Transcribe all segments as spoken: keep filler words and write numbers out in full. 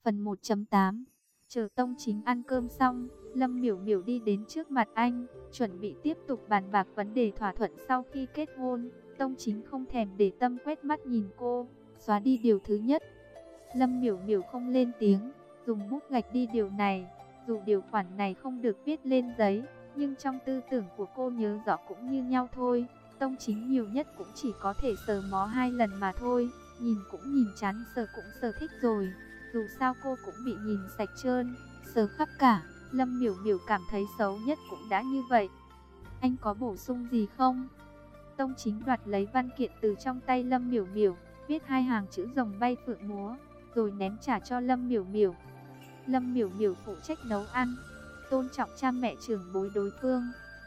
Phần một chấm tám. Chờ Tông Chính ăn cơm xong, Lâm Miểu Miểu đi đến trước mặt anh, chuẩn bị tiếp tục bàn bạc vấn đề thỏa thuận sau khi kết hôn. Tông Chính không thèm để tâm quét mắt nhìn cô, xóa đi điều thứ nhất. Lâm Miểu Miểu không lên tiếng, dùng bút gạch đi điều này. Dù điều khoản này không được viết lên giấy, nhưng trong tư tưởng của cô nhớ rõ cũng như nhau thôi. Tông Chính nhiều nhất cũng chỉ có thể sờ mó hai lần mà thôi, nhìn cũng nhìn chán, sờ cũng sờ thích rồi. Dù sao cô cũng bị nhìn sạch trơn, sờ khắp cả. Lâm Miểu Miểu cảm thấy xấu nhất cũng đã như vậy. Anh có bổ sung gì không? Tông Chính đoạt lấy văn kiện từ trong tay Lâm Miểu Miểu, viết hai hàng chữ rồng bay phượng múa, rồi ném trả cho Lâm Miểu Miểu. Lâm Miểu Miểu phụ trách nấu ăn, tôn trọng cha mẹ trưởng bối đối phương.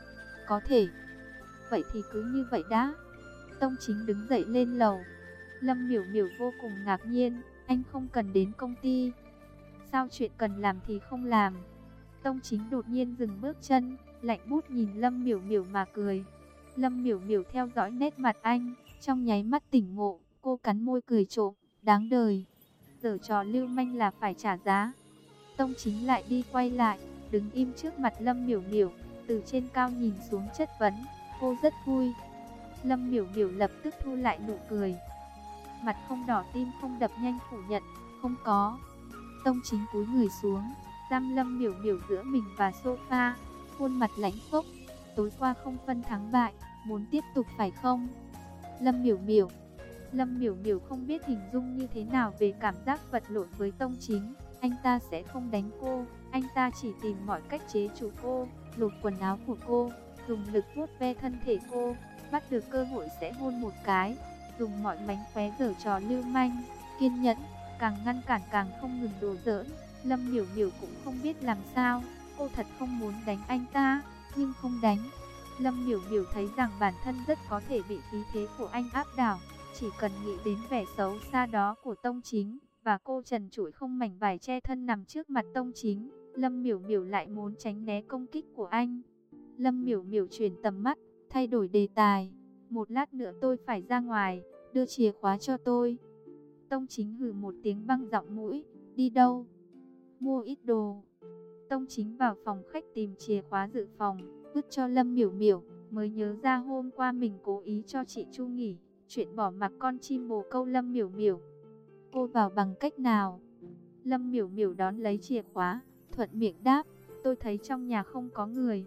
Có thể. Vậy thì cứ như vậy đã. Tông Chính đứng dậy lên lầu. Lâm Miểu Miểu vô cùng ngạc nhiên, anh không cần đến công ty. Sao chuyện cần làm thì không làm? Tông Chính đột nhiên dừng bước chân, lạnh bút nhìn Lâm Miểu Miểu mà cười. Lâm Miểu Miểu theo dõi nét mặt anh, trong nháy mắt tỉnh ngộ, cô cắn môi cười trộm, đáng đời. Giở trò lưu manh là phải trả giá. Tông Chính lại đi quay lại, đứng im trước mặt Lâm Miểu Miểu, từ trên cao nhìn xuống chất vấn, cô rất vui. Lâm Miểu Miểu lập tức thu lại nụ cười. Mặt không đỏ tim không đập nhanh phủ nhận, không có. Tông Chính cúi người xuống, giam Lâm Miểu Miểu giữa mình và sofa, khuôn mặt lãnh khốc. Tối qua không phân thắng bại, muốn tiếp tục phải không? Lâm Miểu Miểu. Lâm Miểu Miểu không biết hình dung như thế nào về cảm giác vật lộn với Tông Chính. Anh ta sẽ không đánh cô, anh ta chỉ tìm mọi cách chế trụ cô, lột quần áo của cô, dùng lực vuốt ve thân thể cô, bắt được cơ hội sẽ hôn một cái, dùng mọi mánh khóe giở trò lưu manh, kiên nhẫn, càng ngăn cản càng không ngừng đùa giỡn. Lâm Miểu Miểu cũng không biết làm sao, cô thật không muốn đánh anh ta, nhưng không đánh. Lâm Miểu Miểu thấy rằng bản thân rất có thể bị khí thế của anh áp đảo, chỉ cần nghĩ đến vẻ xấu xa đó của Tông Chính, và cô trần trụi không mảnh vải che thân nằm trước mặt Tông Chính, Lâm Miểu Miểu lại muốn tránh né công kích của anh. Lâm Miểu Miểu chuyển tầm mắt, thay đổi đề tài. Một lát nữa tôi phải ra ngoài, đưa chìa khóa cho tôi. Tông Chính hừ một tiếng băng giọng mũi, đi đâu? Mua ít đồ. Tông Chính vào phòng khách tìm chìa khóa dự phòng, vứt cho Lâm Miểu Miểu, mới nhớ ra hôm qua mình cố ý cho chị Chu nghỉ, chuyện bỏ mặc con chim bồ câu Lâm Miểu Miểu. Cô vào bằng cách nào? Lâm Miểu Miểu đón lấy chìa khóa, thuận miệng đáp, tôi thấy trong nhà không có người,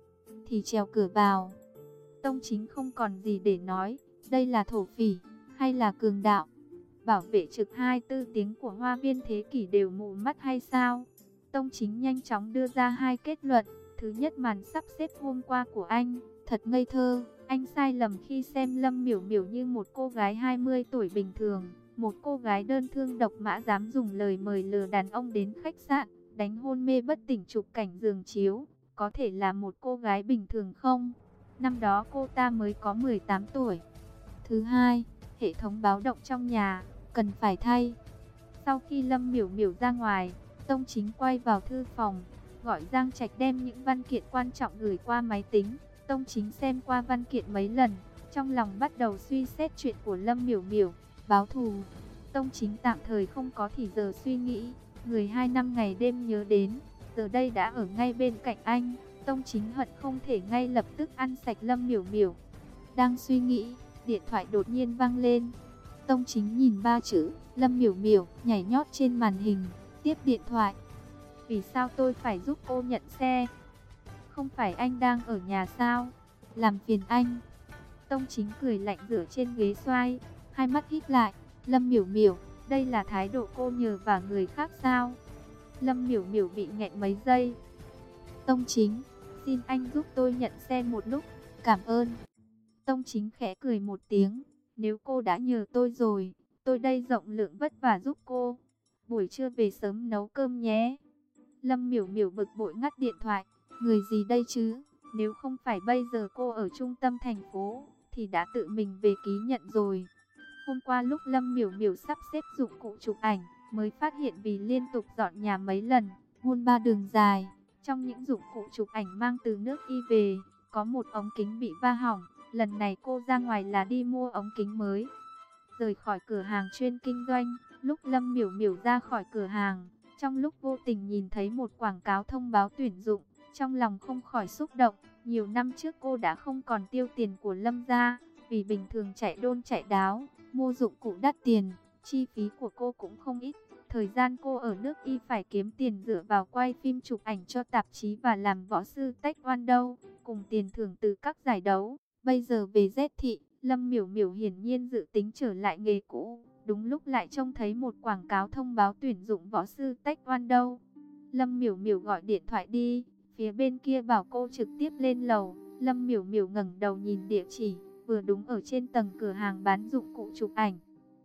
thì trèo cửa vào. Tông Chính không còn gì để nói, đây là thổ phỉ, hay là cường đạo? Bảo vệ trực hai mươi tư tiếng của Hoa Viên Thế Kỷ đều mù mắt hay sao? Tông Chính nhanh chóng đưa ra hai kết luận. Thứ nhất, màn sắp xếp hôm qua của anh thật ngây thơ. Anh sai lầm khi xem Lâm Miểu Miểu như một cô gái hai mươi tuổi bình thường, một cô gái đơn thương độc mã dám dùng lời mời lừa đàn ông đến khách sạn, đánh hôn mê bất tỉnh chụp cảnh giường chiếu. Có thể là một cô gái bình thường không? Năm đó cô ta mới có mười tám tuổi. Thứ hai, hệ thống báo động trong nhà cần phải thay. Sau khi Lâm Miểu Miểu ra ngoài, Tông Chính quay vào thư phòng, gọi Giang Trạch đem những văn kiện quan trọng gửi qua máy tính. Tông Chính xem qua văn kiện mấy lần, trong lòng bắt đầu suy xét chuyện của Lâm Miểu Miểu, báo thù. Tông Chính tạm thời không có thì giờ suy nghĩ, người hai năm ngày đêm nhớ đến, giờ đây đã ở ngay bên cạnh anh. Tông Chính hận không thể ngay lập tức ăn sạch Lâm Miểu Miểu. Đang suy nghĩ, điện thoại đột nhiên vang lên. Tông Chính nhìn ba chữ Lâm Miểu Miểu nhảy nhót trên màn hình, tiếp điện thoại. Vì sao tôi phải giúp cô nhận xe? Không phải anh đang ở nhà sao? Làm phiền anh. Tông Chính cười lạnh dựa trên ghế xoay, hai mắt híp lại. Lâm Miểu Miểu, đây là thái độ cô nhờ vả người khác sao? Lâm Miểu Miểu bị nghẹn mấy giây. Tông Chính, xin anh giúp tôi nhận xe một lúc, cảm ơn. Tông Chính khẽ cười một tiếng, nếu cô đã nhờ tôi rồi, tôi đây rộng lượng vất vả giúp cô. Buổi trưa về sớm nấu cơm nhé. Lâm Miểu Miểu bực bội ngắt điện thoại, người gì đây chứ? Nếu không phải bây giờ cô ở trung tâm thành phố, thì đã tự mình về ký nhận rồi. Hôm qua lúc Lâm Miểu Miểu sắp xếp dụng cụ chụp ảnh, mới phát hiện vì liên tục dọn nhà mấy lần, buôn ba đường dài. Trong những dụng cụ chụp ảnh mang từ nước Y về, có một ống kính bị va hỏng. Lần này cô ra ngoài là đi mua ống kính mới. Rời khỏi cửa hàng chuyên kinh doanh, lúc Lâm Miểu Miểu ra khỏi cửa hàng, Trong lúc vô tình nhìn thấy một quảng cáo thông báo tuyển dụng, trong lòng không khỏi xúc động. Nhiều năm trước cô đã không còn tiêu tiền của Lâm gia, vì bình thường chạy đôn chạy đáo, mua dụng cụ đắt tiền, chi phí của cô cũng không ít. Thời gian cô ở nước Y phải kiếm tiền dựa vào quay phim chụp ảnh cho tạp chí và làm võ sư taekwondo, cùng tiền thưởng từ các giải đấu. Bây giờ về Z thị, Lâm Miểu Miểu hiển nhiên dự tính trở lại nghề cũ. Đúng lúc lại trông thấy một quảng cáo thông báo tuyển dụng võ sư taekwondo. Lâm Miểu Miểu gọi điện thoại đi, phía bên kia bảo cô trực tiếp lên lầu. Lâm Miểu Miểu ngẩng đầu nhìn địa chỉ, vừa đúng ở trên tầng cửa hàng bán dụng cụ chụp ảnh.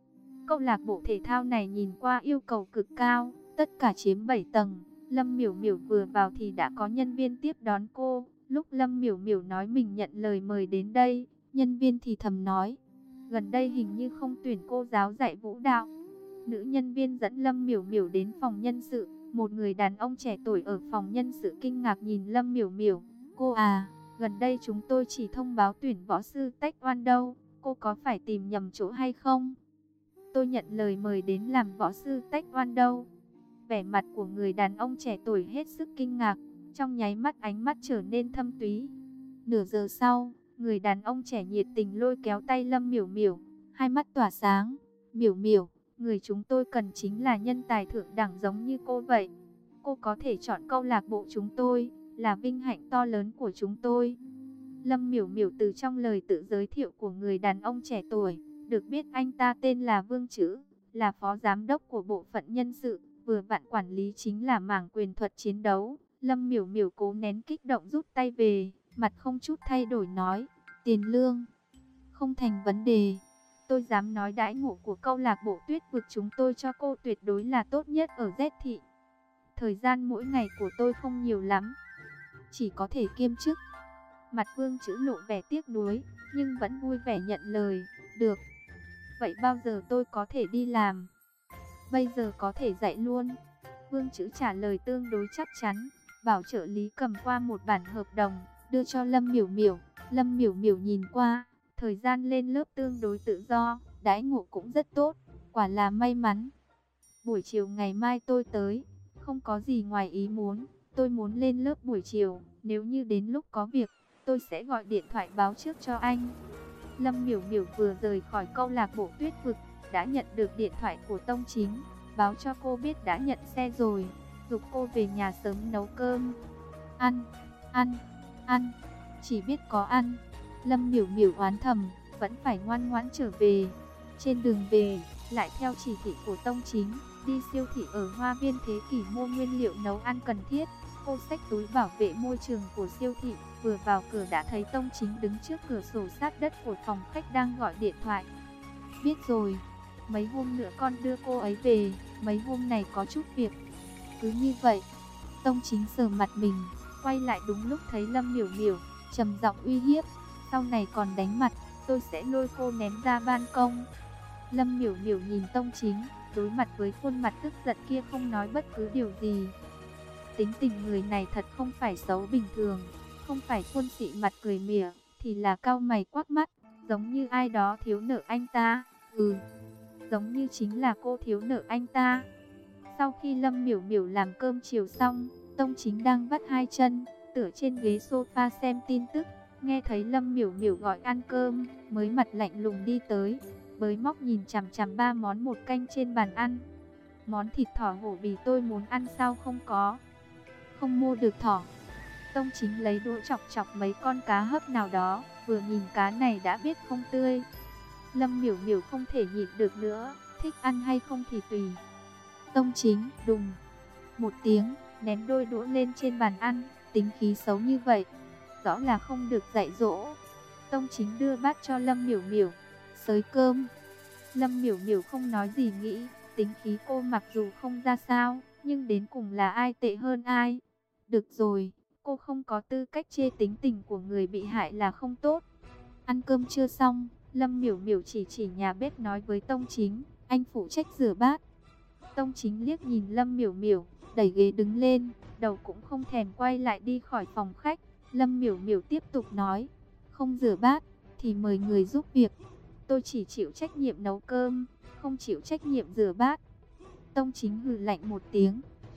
Câu lạc bộ thể thao này nhìn qua yêu cầu cực cao, tất cả chiếm bảy tầng. Lâm Miểu Miểu vừa vào thì đã có nhân viên tiếp đón cô. Lúc Lâm Miểu Miểu nói mình nhận lời mời đến đây, nhân viên thì thầm nói, gần đây hình như không tuyển cô giáo dạy vũ đạo. Nữ nhân viên dẫn Lâm Miểu Miểu đến phòng nhân sự. Một người đàn ông trẻ tuổi ở phòng nhân sự kinh ngạc nhìn Lâm Miểu Miểu. Cô à, gần đây chúng tôi chỉ thông báo tuyển võ sư taekwondo, cô có phải tìm nhầm chỗ hay không? Tôi nhận lời mời đến làm võ sư taekwondo. Vẻ mặt của người đàn ông trẻ tuổi hết sức kinh ngạc, trong nháy mắt ánh mắt trở nên thâm túy. Nửa giờ sau, người đàn ông trẻ nhiệt tình lôi kéo tay Lâm Miểu Miểu, hai mắt tỏa sáng. Miểu Miểu, người chúng tôi cần chính là nhân tài thượng đẳng giống như cô vậy. Cô có thể chọn câu lạc bộ chúng tôi, là vinh hạnh to lớn của chúng tôi. Lâm Miểu Miểu từ trong lời tự giới thiệu của người đàn ông trẻ tuổi, được biết anh ta tên là Vương Trữ, là phó giám đốc của bộ phận nhân sự, vừa vặn quản lý chính là mảng quyền thuật chiến đấu. Lâm Miểu Miểu cố nén kích động rút tay về, mặt không chút thay đổi nói, tiền lương không thành vấn đề. Tôi dám nói đãi ngộ của câu lạc bộ Tuyết Vực chúng tôi cho cô tuyệt đối là tốt nhất ở Z thị. Thời gian mỗi ngày của tôi không nhiều lắm, chỉ có thể kiêm chức. Mặt Vương Trữ lộ vẻ tiếc nuối, nhưng vẫn vui vẻ nhận lời. Được, vậy bao giờ tôi có thể đi làm? Bây giờ có thể dạy luôn. Vương Trữ trả lời tương đối chắc chắn, bảo trợ lý cầm qua một bản hợp đồng, đưa cho Lâm Miểu Miểu. Lâm Miểu Miểu nhìn qua, thời gian lên lớp tương đối tự do, đãi ngộ cũng rất tốt, quả là may mắn. Buổi chiều ngày mai tôi tới, không có gì ngoài ý muốn, tôi muốn lên lớp buổi chiều, nếu như đến lúc có việc, tôi sẽ gọi điện thoại báo trước cho anh. Lâm Miểu Miểu vừa rời khỏi câu lạc bộ Tuyết Vực, đã nhận được điện thoại của Tông Chính, báo cho cô biết đã nhận xe rồi, giục cô về nhà sớm nấu cơm. Ăn, ăn, ăn, chỉ biết có ăn. Lâm Miểu Miểu oán thầm, vẫn phải ngoan ngoãn trở về. Trên đường về, lại theo chỉ thị của Tông Chính, đi siêu thị ở Hoa Viên Thế Kỷ mua nguyên liệu nấu ăn cần thiết. Cô xách túi bảo vệ môi trường của siêu thị, vừa vào cửa đã thấy Tông Chính đứng trước cửa sổ sát đất của phòng khách đang gọi điện thoại. Biết rồi, mấy hôm nữa con đưa cô ấy về, mấy hôm này có chút việc. Cứ như vậy, Tông Chính sờ mặt mình, quay lại đúng lúc thấy Lâm Miểu Miểu, trầm giọng uy hiếp, sau này còn đánh mặt, tôi sẽ lôi cô ném ra ban công. Lâm Miểu Miểu nhìn Tông Chính, đối mặt với khuôn mặt tức giận kia không nói bất cứ điều gì. Tính tình người này thật không phải xấu bình thường, không phải khuôn xị mặt cười mỉa, thì là cau mày quắc mắt, giống như ai đó thiếu nợ anh ta. Ừ, giống như chính là cô thiếu nợ anh ta. Sau khi Lâm Miểu Miểu làm cơm chiều xong, Tông Chính đang vắt hai chân, tựa trên ghế sofa xem tin tức, nghe thấy Lâm Miểu Miểu gọi ăn cơm, mới mặt lạnh lùng đi tới, bới móc nhìn chằm chằm ba món một canh trên bàn ăn. Món thịt thỏ hổ bì tôi muốn ăn sao không có? Không mua được thỏ. Tông Chính lấy đũa chọc chọc mấy con cá hấp nào đó, vừa nhìn cá này đã biết không tươi. Lâm Miểu Miểu không thể nhịn được nữa, thích ăn hay không thì tùy. Tông Chính đùng một tiếng, ném đôi đũa lên trên bàn ăn, tính khí xấu như vậy, rõ là không được dạy dỗ. Tông Chính đưa bát cho Lâm Miểu Miểu, xới cơm. Lâm Miểu Miểu không nói gì nghĩ, tính khí cô mặc dù không ra sao, nhưng đến cùng là ai tệ hơn ai. Được rồi, cô không có tư cách chê tính tình của người bị hại là không tốt. Ăn cơm chưa xong, Lâm Miểu Miểu chỉ chỉ nhà bếp nói với Tông Chính, anh phụ trách rửa bát. Tông Chính liếc nhìn Lâm Miểu Miểu, đẩy ghế đứng lên, đầu cũng không thèm quay lại đi khỏi phòng khách. Lâm Miểu Miểu tiếp tục nói, không rửa bát thì mời người giúp việc. Tôi chỉ chịu trách nhiệm nấu cơm, không chịu trách nhiệm rửa bát. Tông Chính hừ lạnh một tiếng,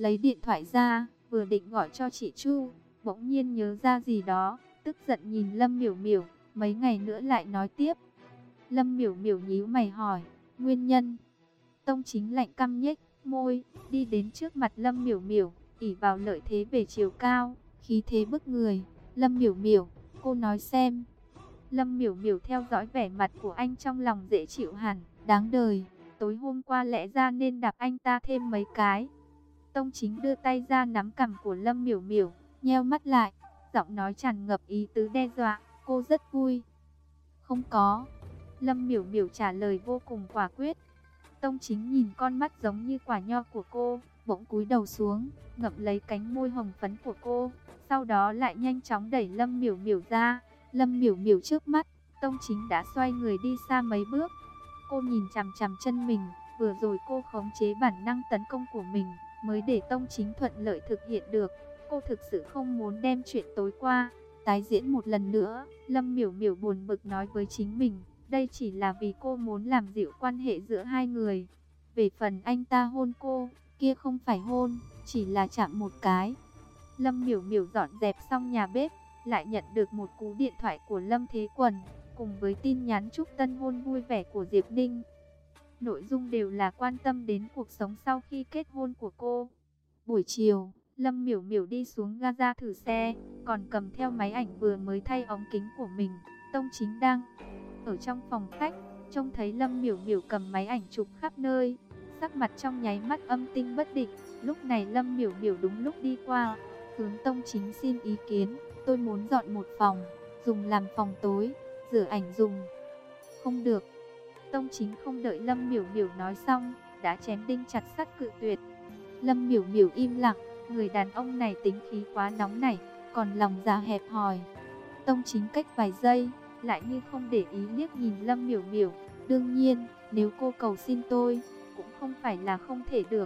lấy điện thoại ra, vừa định gọi cho chị Chu, bỗng nhiên nhớ ra gì đó, tức giận nhìn Lâm Miểu Miểu, mấy ngày nữa lại nói tiếp. Lâm Miểu Miểu nhíu mày hỏi, nguyên nhân? Tông Chính lạnh căm nhếch môi, đi đến trước mặt Lâm Miểu Miểu, ỷ vào lợi thế về chiều cao, khí thế bức người. Lâm Miểu Miểu, cô nói xem. Lâm Miểu Miểu theo dõi vẻ mặt của anh trong lòng dễ chịu hẳn, đáng đời, tối hôm qua lẽ ra nên đạp anh ta thêm mấy cái. Tông Chính đưa tay ra nắm cằm của Lâm Miểu Miểu, nheo mắt lại, giọng nói tràn ngập ý tứ đe dọa, cô rất vui. Không có. Lâm Miểu Miểu trả lời vô cùng quả quyết. Tông Chính nhìn con mắt giống như quả nho của cô, bỗng cúi đầu xuống, ngậm lấy cánh môi hồng phấn của cô, sau đó lại nhanh chóng đẩy Lâm Miểu Miểu ra. Lâm Miểu Miểu trước mắt, Tông Chính đã xoay người đi xa mấy bước. Cô nhìn chằm chằm chân mình, vừa rồi cô khống chế bản năng tấn công của mình, mới để Tông Chính thuận lợi thực hiện được. Cô thực sự không muốn đem chuyện tối qua tái diễn một lần nữa. Lâm Miểu Miểu buồn bực nói với chính mình, đây chỉ là vì cô muốn làm dịu quan hệ giữa hai người. Về phần anh ta hôn cô, kia không phải hôn, chỉ là chạm một cái. Lâm Miểu Miểu dọn dẹp xong nhà bếp, lại nhận được một cú điện thoại của Lâm Thế Quần, cùng với tin nhắn chúc tân hôn vui vẻ của Diệp Ninh. Nội dung đều là quan tâm đến cuộc sống sau khi kết hôn của cô. Buổi chiều, Lâm Miểu Miểu đi xuống ga thử xe, còn cầm theo máy ảnh vừa mới thay ống kính của mình. Tông Chính đang ở trong phòng khách, trông thấy Lâm Miểu Miểu cầm máy ảnh chụp khắp nơi, sắc mặt trong nháy mắt âm tinh bất định. Lúc này Lâm Miểu Miểu đúng lúc đi qua, hướng Tông Chính xin ý kiến, tôi muốn dọn một phòng, dùng làm phòng tối, rửa ảnh dùng. Không được. Tông Chính không đợi Lâm Miểu Miểu nói xong, đã chém đinh chặt sắt cự tuyệt. Lâm Miểu Miểu im lặng, người đàn ông này tính khí quá nóng nảy, còn lòng dạ hẹp hòi. Tông Chính cách vài giây, lại như không để ý liếc nhìn Lâm Miểu Miểu. Đương nhiên, nếu cô cầu xin tôi, cũng không phải là không thể được.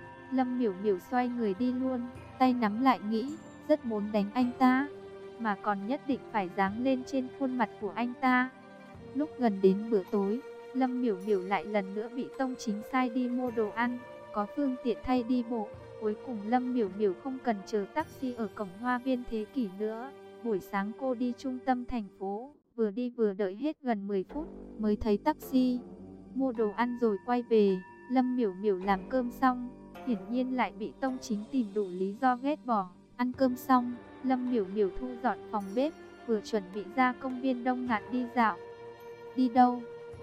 Lâm Miểu Miểu xoay người đi luôn, tay nắm lại nghĩ, rất muốn đánh anh ta, mà còn nhất định phải giáng lên trên khuôn mặt của anh ta. Lúc gần đến bữa tối, Lâm Miểu Miểu lại lần nữa bị Tông Chính sai đi mua đồ ăn, có phương tiện thay đi bộ. Cuối cùng Lâm Miểu Miểu không cần chờ taxi ở cổng Hoa Viên Thế Kỷ nữa. Buổi sáng cô đi trung tâm thành phố, vừa đi vừa đợi hết gần mười phút mới thấy taxi. Mua đồ ăn rồi quay về, Lâm Miểu Miểu làm cơm xong, hiển nhiên lại bị Tông Chính tìm đủ lý do ghét bỏ. Ăn cơm xong, Lâm Miểu Miểu thu dọn phòng bếp, vừa chuẩn bị ra công viên Đông Ngạn đi dạo. Đi đâu?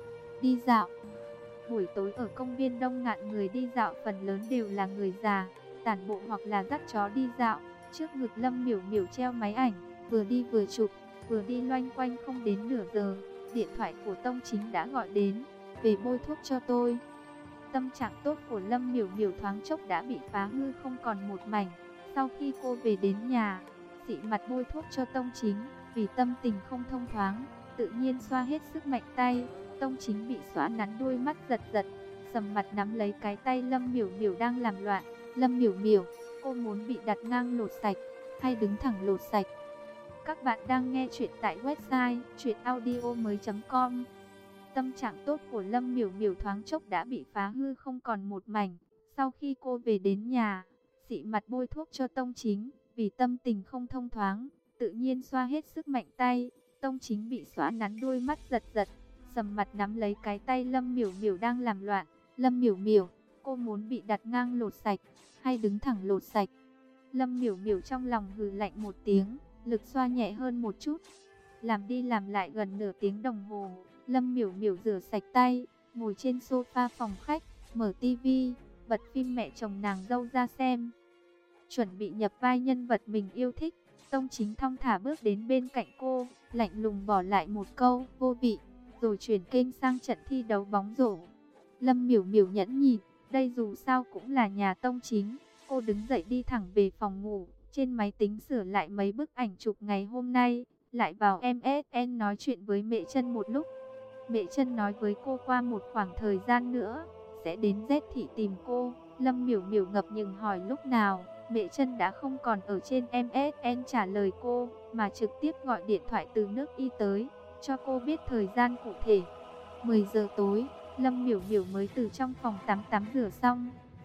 Đi dạo. Buổi tối ở công viên Đông Ngạn, người đi dạo phần lớn đều là người già, tản bộ hoặc là dắt chó đi dạo. Trước ngực Lâm Miểu Miểu treo máy ảnh, vừa đi vừa chụp, vừa đi loanh quanh. Không đến nửa giờ, điện thoại của Tông Chính đã gọi đến, về bôi thuốc cho tôi. Tâm trạng tốt của Lâm Miểu Miểu thoáng chốc đã bị phá hư không còn một mảnh. Sau khi cô về đến nhà, xị mặt bôi thuốc cho Tông Chính, vì tâm tình không thông thoáng, tự nhiên xoa hết sức mạnh tay. Tông Chính bị xóa nắn, đôi mắt giật giật, sầm mặt nắm lấy cái tay Lâm Miểu Miểu đang làm loạn. Lâm Miểu Miểu, cô muốn bị đặt ngang lột sạch, hay đứng thẳng lột sạch? Các bạn đang nghe chuyện tại website truyện audio mới chấm com. Tâm trạng tốt của Lâm Miểu Miểu thoáng chốc đã bị phá hư không còn một mảnh. Sau khi cô về đến nhà, xị mặt bôi thuốc cho Tông Chính, vì tâm tình không thông thoáng, tự nhiên xoa hết sức mạnh tay. Tông Chính bị xóa nắn, đôi mắt giật giật, sầm mặt nắm lấy cái tay Lâm Miểu Miểu đang làm loạn. Lâm Miểu Miểu, cô muốn bị đặt ngang lột sạch, hay đứng thẳng lột sạch? Lâm Miểu Miểu trong lòng hừ lạnh một tiếng, lực xoa nhẹ hơn một chút. Làm đi làm lại gần nửa tiếng đồng hồ, Lâm Miểu Miểu rửa sạch tay, ngồi trên sofa phòng khách, mở tivi, bật phim mẹ chồng nàng dâu ra xem. Chuẩn bị nhập vai nhân vật mình yêu thích, Tông Chính thong thả bước đến bên cạnh cô, lạnh lùng bỏ lại một câu vô vị, rồi chuyển kênh sang trận thi đấu bóng rổ. Lâm Miểu Miểu nhẫn nhịn, đây dù sao cũng là nhà Tông Chính. Cô đứng dậy đi thẳng về phòng ngủ, trên máy tính sửa lại mấy bức ảnh chụp ngày hôm nay, lại vào em ét en nói chuyện với Mẹ Chân một lúc. Mẹ Chân nói với cô qua một khoảng thời gian nữa sẽ đến Z thị tìm cô. Lâm Miểu Miểu ngập ngừng hỏi lúc nào. Mẹ Chân đã không còn ở trên em ét en trả lời cô, mà trực tiếp gọi điện thoại từ nước Y tới, cho cô biết thời gian cụ thể. mười giờ tối, Lâm Miểu Miểu mới từ trong phòng tắm tắm rửa xong,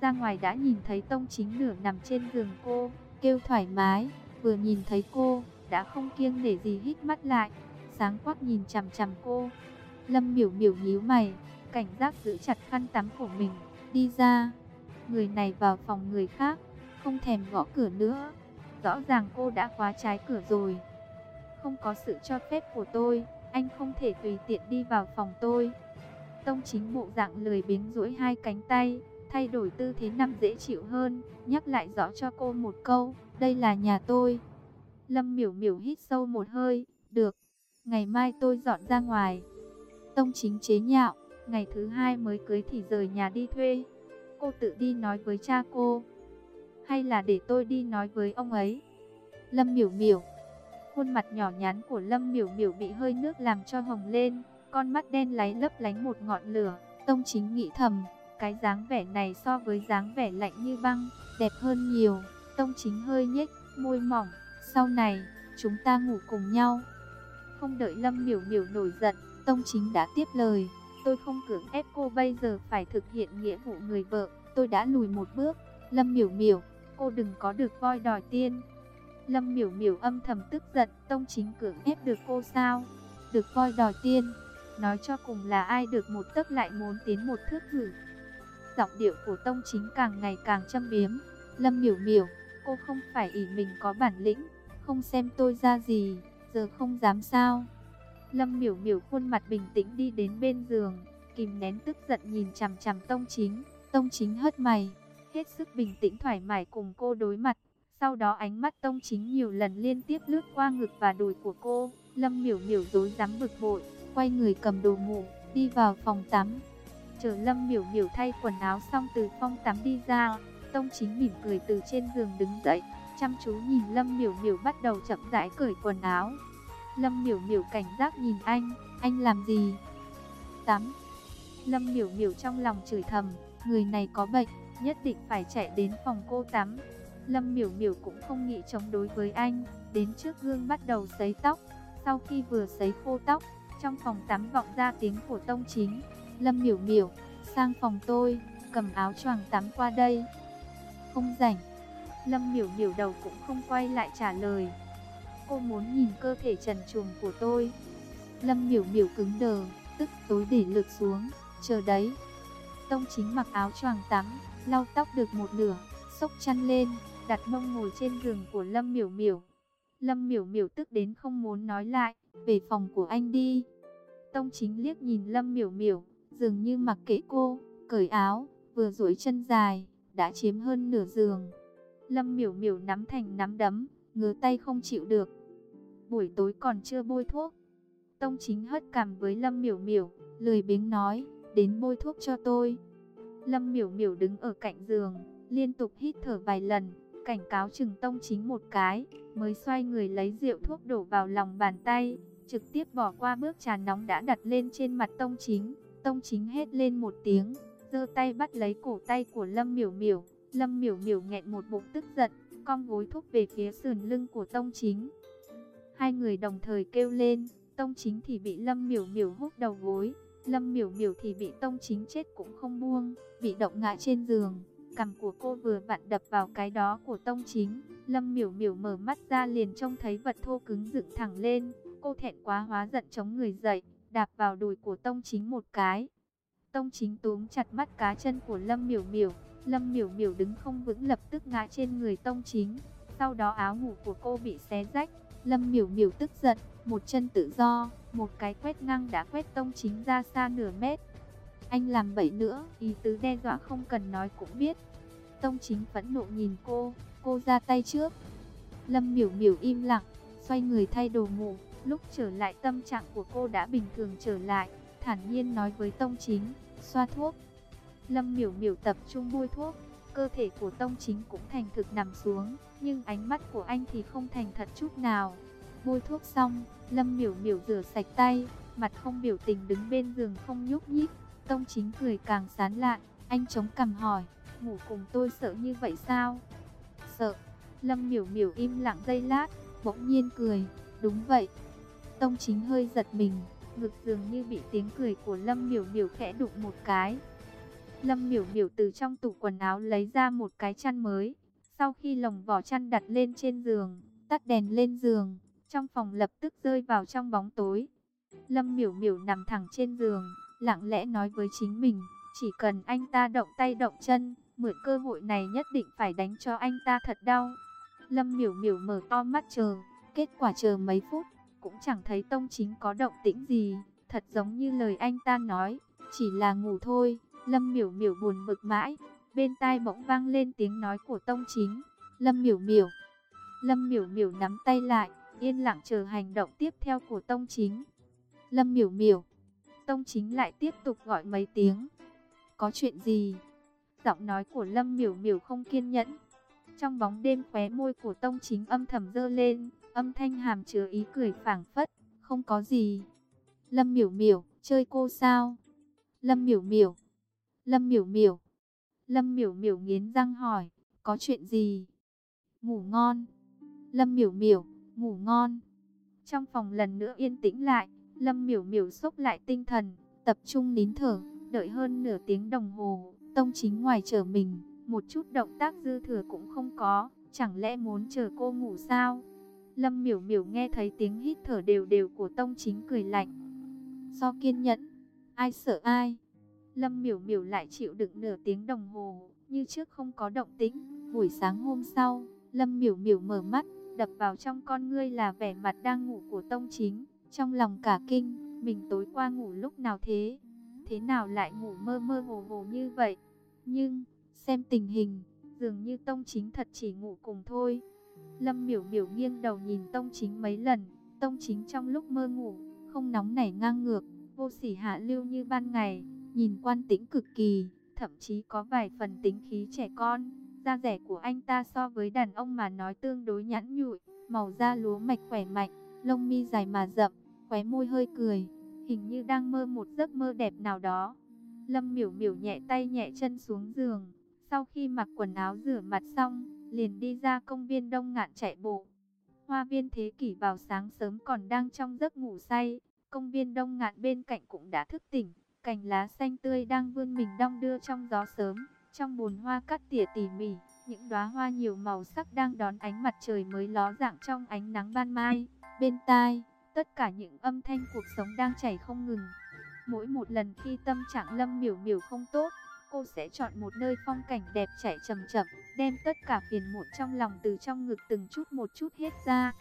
ra ngoài đã nhìn thấy Tông Chính nửa nằm trên giường cô, kêu thoải mái, vừa nhìn thấy cô, đã không kiêng nể gì hít mắt lại, sáng quắc nhìn chằm chằm cô. Lâm Miểu Miểu nhíu mày, cảnh giác giữ chặt khăn tắm của mình, đi ra. Người này vào phòng người khác, không thèm gõ cửa nữa. Rõ ràng cô đã khóa trái cửa rồi. Không có sự cho phép của tôi, anh không thể tùy tiện đi vào phòng tôi. Tông Chính bộ dạng lười biếng duỗi hai cánh tay, thay đổi tư thế nằm dễ chịu hơn, nhắc lại rõ cho cô một câu, đây là nhà tôi. Lâm Miểu Miểu hít sâu một hơi, được, ngày mai tôi dọn ra ngoài. Tông Chính chế nhạo, ngày thứ hai mới cưới thì rời nhà đi thuê. Cô tự đi nói với cha cô, hay là để tôi đi nói với ông ấy? Lâm Miểu Miểu, khuôn mặt nhỏ nhắn của Lâm Miểu Miểu bị hơi nước làm cho hồng lên, con mắt đen láy lấp lánh một ngọn lửa. Tông Chính nghĩ thầm, cái dáng vẻ này so với dáng vẻ lạnh như băng, đẹp hơn nhiều. Tông Chính hơi nhếch môi mỏng, sau này, chúng ta ngủ cùng nhau. Không đợi Lâm Miểu Miểu nổi giận, Tông Chính đã tiếp lời, tôi không cưỡng ép cô bây giờ phải thực hiện nghĩa vụ người vợ, tôi đã lùi một bước. Lâm Miểu Miểu, cô đừng có được voi đòi tiên. Lâm Miểu Miểu âm thầm tức giận, Tông Chính cưỡng ép được cô sao? Được voi đòi tiên, nói cho cùng là ai được một tấc lại muốn tiến một thước hử. Giọng điệu của Tông Chính càng ngày càng châm biếm. Lâm Miểu Miểu, cô không phải ỷ mình có bản lĩnh, không xem tôi ra gì, giờ không dám sao? Lâm Miểu Miểu khuôn mặt bình tĩnh đi đến bên giường, kìm nén tức giận nhìn chằm chằm Tông Chính. Tông Chính hất mày, hết sức bình tĩnh thoải mái cùng cô đối mặt. Sau đó ánh mắt Tông Chính nhiều lần liên tiếp lướt qua ngực và đùi của cô. Lâm Miểu Miểu rối rắm bực bội, quay người cầm đồ ngủ, đi vào phòng tắm. Chờ Lâm Miểu Miểu thay quần áo xong từ phòng tắm đi ra, Tông Chính mỉm cười từ trên giường đứng dậy, chăm chú nhìn Lâm Miểu Miểu bắt đầu chậm rãi cởi quần áo. Lâm Miểu Miểu cảnh giác nhìn anh, anh làm gì? Tắm. Lâm Miểu Miểu trong lòng chửi thầm, người này có bệnh, nhất định phải chạy đến phòng cô tắm. Lâm Miểu Miểu cũng không nghĩ chống đối với anh, đến trước gương bắt đầu sấy tóc. Sau khi vừa sấy khô tóc, trong phòng tắm vọng ra tiếng của Tông Chính. Lâm Miểu Miểu, sang phòng tôi, cầm áo choàng tắm qua đây. Không rảnh. Lâm Miểu Miểu đầu cũng không quay lại trả lời. Cô muốn nhìn cơ thể trần truồng của tôi. Lâm Miểu Miểu cứng đờ, tức tối để lực xuống, chờ đấy. Tông Chính mặc áo choàng tắm, lau tóc được một nửa, xốc chăn lên, đặt mông ngồi trên giường của Lâm Miểu Miểu. Lâm Miểu Miểu tức đến không muốn nói lại, về phòng của anh đi. Tông Chính liếc nhìn Lâm Miểu Miểu, dường như mặc kệ cô, cởi áo, vừa duỗi chân dài, đã chiếm hơn nửa giường. Lâm Miểu Miểu nắm thành nắm đấm, ngứa tay không chịu được. Buổi tối còn chưa bôi thuốc. Tông Chính hất cằm với Lâm Miểu Miểu, lười biếng nói, đến bôi thuốc cho tôi. Lâm Miểu Miểu đứng ở cạnh giường, liên tục hít thở vài lần, cảnh cáo chừng Tông Chính một cái, mới xoay người lấy rượu thuốc đổ vào lòng bàn tay, trực tiếp bỏ qua bước trà nóng đã đặt lên trên mặt Tông Chính. Tông Chính hét lên một tiếng, giơ tay bắt lấy cổ tay của Lâm Miểu Miểu. Lâm Miểu Miểu nghẹn một bụng tức giận, cong gối thúc về phía sườn lưng của Tông Chính. Hai người đồng thời kêu lên, Tông Chính thì bị Lâm Miểu Miểu húc đầu gối, Lâm Miểu Miểu thì bị Tông Chính chết cũng không buông, bị động ngã trên giường. Cằm của cô vừa vặn đập vào cái đó của Tông Chính. Lâm Miểu Miểu mở mắt ra liền trông thấy vật thô cứng dựng thẳng lên. Cô thẹn quá hóa giận chống người dậy, đạp vào đùi của Tông Chính một cái. Tông Chính túm chặt mắt cá chân của Lâm Miểu Miểu. Lâm Miểu Miểu đứng không vững lập tức ngã trên người Tông Chính. Sau đó áo ngủ của cô bị xé rách. Lâm Miểu Miểu tức giận, một chân tự do, một cái quét ngang đã quét Tông Chính ra xa nửa mét. Anh làm bậy nữa, ý tứ đe dọa không cần nói cũng biết. Tông Chính phẫn nộ nhìn cô, cô ra tay trước. Lâm Miểu Miểu im lặng, xoay người thay đồ ngủ. Lúc trở lại tâm trạng của cô đã bình thường trở lại, thản nhiên nói với Tông Chính, xoa thuốc. Lâm Miểu Miểu tập trung bôi thuốc, cơ thể của Tông Chính cũng thành thực nằm xuống, nhưng ánh mắt của anh thì không thành thật chút nào. Bôi thuốc xong, Lâm Miểu Miểu rửa sạch tay, mặt không biểu tình đứng bên giường không nhúc nhích. Tông Chính cười càng sán lạn, anh chống cằm hỏi, ngủ cùng tôi sợ như vậy sao? Sợ. Lâm Miểu Miểu im lặng giây lát, bỗng nhiên cười, đúng vậy. Tông Chính hơi giật mình, ngực dường như bị tiếng cười của Lâm Miểu Miểu khẽ đụng một cái. Lâm Miểu Miểu từ trong tủ quần áo lấy ra một cái chăn mới. Sau khi lồng vỏ chăn đặt lên trên giường, tắt đèn lên giường, trong phòng lập tức rơi vào trong bóng tối. Lâm Miểu Miểu nằm thẳng trên giường, lặng lẽ nói với chính mình, chỉ cần anh ta động tay động chân, mượn cơ hội này nhất định phải đánh cho anh ta thật đau. Lâm Miểu Miểu mở to mắt chờ, kết quả chờ mấy phút, cũng chẳng thấy Tông Chính có động tĩnh gì, thật giống như lời anh ta nói, chỉ là ngủ thôi. Lâm Miểu Miểu buồn bực mãi, bên tai bỗng vang lên tiếng nói của Tông Chính. Lâm Miểu Miểu. Lâm Miểu Miểu nắm tay lại, yên lặng chờ hành động tiếp theo của Tông Chính. Lâm Miểu Miểu. Tông Chính lại tiếp tục gọi mấy tiếng. Có chuyện gì? Giọng nói của Lâm Miểu Miểu không kiên nhẫn. Trong bóng đêm khóe môi của Tông Chính âm thầm giơ lên, âm thanh hàm chứa ý cười phảng phất. Không có gì. Lâm Miểu Miểu, chơi cô sao? Lâm Miểu Miểu. Lâm Miểu Miểu. Lâm Miểu Miểu nghiến răng hỏi, có chuyện gì? Ngủ ngon. Lâm Miểu Miểu, ngủ ngon. Trong phòng lần nữa yên tĩnh lại, Lâm Miểu Miểu xốc lại tinh thần, tập trung nín thở, đợi hơn nửa tiếng đồng hồ, Tông Chính ngoài chờ mình, một chút động tác dư thừa cũng không có, chẳng lẽ muốn chờ cô ngủ sao? Lâm Miểu Miểu nghe thấy tiếng hít thở đều đều của Tông Chính cười lạnh. Do kiên nhẫn, ai sợ ai? Lâm Miểu Miểu lại chịu đựng nửa tiếng đồng hồ, như trước không có động tĩnh. Buổi sáng hôm sau, Lâm Miểu Miểu mở mắt, đập vào trong con ngươi là vẻ mặt đang ngủ của Tông Chính. Trong lòng cả kinh, mình tối qua ngủ lúc nào thế? Thế nào lại ngủ mơ mơ hồ hồ như vậy? Nhưng, xem tình hình, dường như Tông Chính thật chỉ ngủ cùng thôi. Lâm Miểu Miểu nghiêng đầu nhìn Tông Chính mấy lần. Tông Chính trong lúc mơ ngủ, không nóng nảy ngang ngược, vô sỉ hạ lưu như ban ngày, nhìn quan tĩnh cực kỳ, thậm chí có vài phần tính khí trẻ con. Da dẻ của anh ta so với đàn ông mà nói tương đối nhẵn nhụi, màu da lúa mạch khỏe mạnh, lông mi dài mà rậm, khóe môi hơi cười, hình như đang mơ một giấc mơ đẹp nào đó. Lâm Miểu Miểu nhẹ tay nhẹ chân xuống giường, sau khi mặc quần áo rửa mặt xong, liền đi ra công viên Đông Ngạn chạy bộ. Hoa viên Thế Kỷ vào sáng sớm còn đang trong giấc ngủ say, công viên Đông Ngạn bên cạnh cũng đã thức tỉnh, cành lá xanh tươi đang vươn mình đong đưa trong gió sớm. Trong bồn hoa cắt tỉa tỉ mỉ, những đóa hoa nhiều màu sắc đang đón ánh mặt trời mới ló dạng trong ánh nắng ban mai. Bên tai, tất cả những âm thanh cuộc sống đang chảy không ngừng. Mỗi một lần khi tâm trạng Lâm Miểu Miểu không tốt, cô sẽ chọn một nơi phong cảnh đẹp chảy chậm chậm, đem tất cả phiền muộn trong lòng từ trong ngực từng chút một chút hết ra.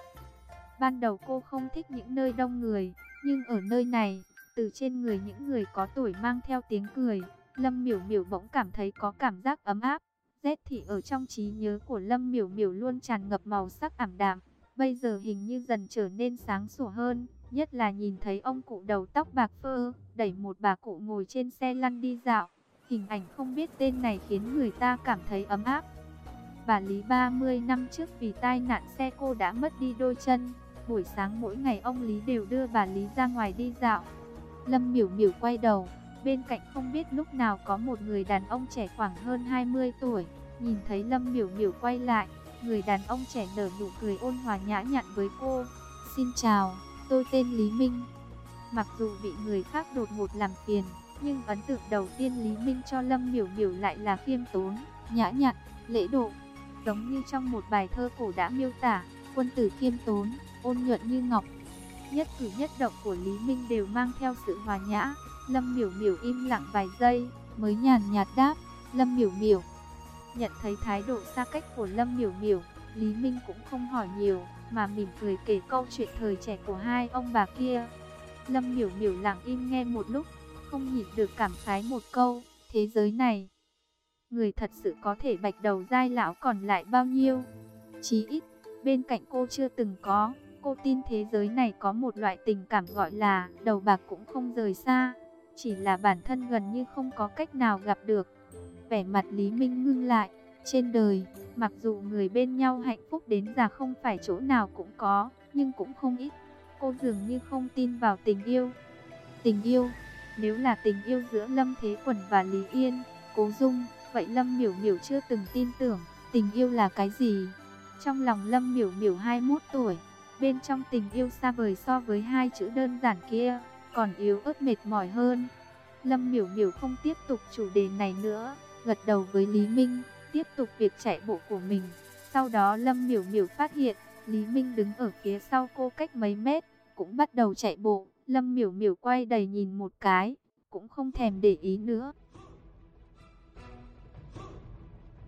Ban đầu cô không thích những nơi đông người, nhưng ở nơi này, từ trên người những người có tuổi mang theo tiếng cười, Lâm Miểu Miểu bỗng cảm thấy có cảm giác ấm áp. Rét thì ở trong trí nhớ của Lâm Miểu Miểu luôn tràn ngập màu sắc ảm đạm, bây giờ hình như dần trở nên sáng sủa hơn, nhất là nhìn thấy ông cụ đầu tóc bạc phơ, đẩy một bà cụ ngồi trên xe lăn đi dạo. Hình ảnh không biết tên này khiến người ta cảm thấy ấm áp. Bà Lý ba mươi năm trước vì tai nạn xe cô đã mất đi đôi chân. Buổi sáng mỗi ngày ông Lý đều đưa bà Lý ra ngoài đi dạo. Lâm Miểu Miểu quay đầu, bên cạnh không biết lúc nào có một người đàn ông trẻ khoảng hơn hai mươi tuổi. Nhìn thấy Lâm Miểu Miểu quay lại, người đàn ông trẻ nở nụ cười ôn hòa nhã nhặn với cô. Xin chào, tôi tên Lý Minh. Mặc dù bị người khác đột ngột làm phiền, nhưng ấn tượng đầu tiên Lý Minh cho Lâm Miểu Miểu lại là khiêm tốn, nhã nhặn, lễ độ. Giống như trong một bài thơ cổ đã miêu tả, quân tử khiêm tốn, ôn nhuận như ngọc. Nhất cử nhất động của Lý Minh đều mang theo sự hòa nhã. Lâm Miểu Miểu im lặng vài giây, mới nhàn nhạt đáp, Lâm Miểu Miểu. Nhận thấy thái độ xa cách của Lâm Miểu Miểu, Lý Minh cũng không hỏi nhiều, mà mỉm cười kể câu chuyện thời trẻ của hai ông bà kia. Lâm Miểu Miểu lặng im nghe một lúc, không nhịn được cảm khái một câu, thế giới này, người thật sự có thể bạch đầu dai lão còn lại bao nhiêu? Chí ít, bên cạnh cô chưa từng có. Cô tin thế giới này có một loại tình cảm gọi là đầu bạc cũng không rời xa, chỉ là bản thân gần như không có cách nào gặp được. Vẻ mặt Lý Minh ngưng lại, trên đời, mặc dù người bên nhau hạnh phúc đến già không phải chỗ nào cũng có, nhưng cũng không ít. Cô dường như không tin vào tình yêu. Tình yêu, nếu là tình yêu giữa Lâm Thế Quần và Lý Yên, Cố Dung, vậy Lâm Miểu Miểu chưa từng tin tưởng tình yêu là cái gì. Trong lòng Lâm Miểu Miểu hai mươi mốt tuổi, bên trong tình yêu xa vời so với hai chữ đơn giản kia, còn yếu ớt mệt mỏi hơn. Lâm Miểu Miểu không tiếp tục chủ đề này nữa, gật đầu với Lý Minh, tiếp tục việc chạy bộ của mình. Sau đó Lâm Miểu Miểu phát hiện, Lý Minh đứng ở phía sau cô cách mấy mét, cũng bắt đầu chạy bộ. Lâm Miểu Miểu quay đầy nhìn một cái, cũng không thèm để ý nữa.